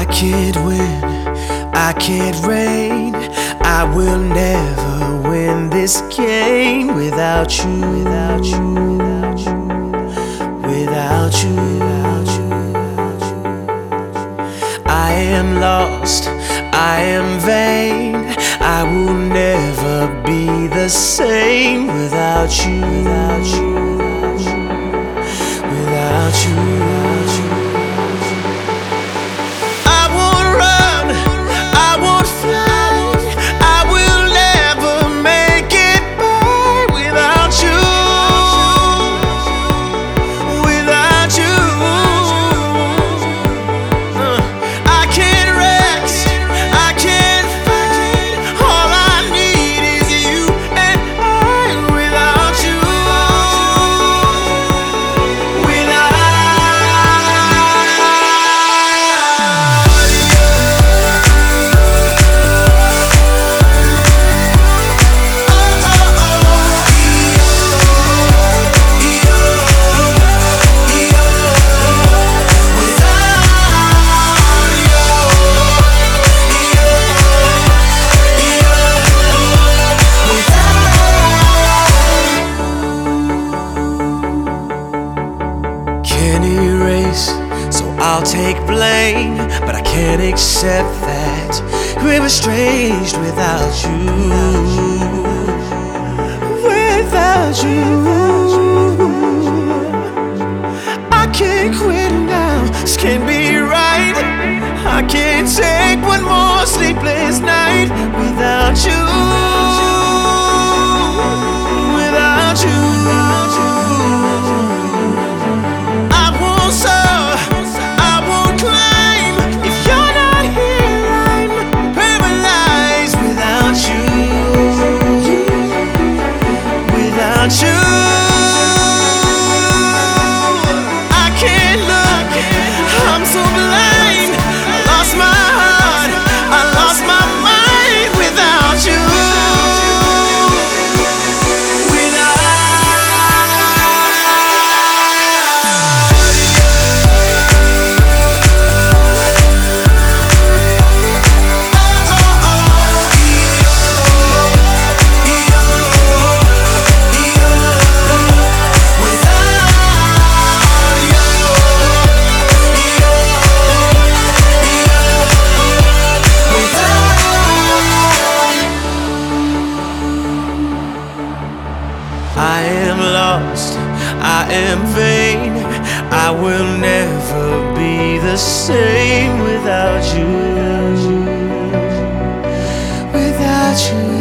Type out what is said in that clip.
I can't win, I can't reign. I will never win this game without you, without you, without you, without you, without you. I am lost, I am vain. I will never be the same without you, without you, without you, without you. I won't run, I won't fly. I will never make it by without you, without you. I can't rest, I can't fight. All I need is you and I without you, erase, so I'll take blame, but I can't accept that we were estranged without you, without you. I can't quit now, this can't be right. I can't take one more sleepless night without you, without you. You, I can't look, I'm so blind. I lost my heart, I lost my mind without you, I am lost, I am vain. I will never be the same without you, without you.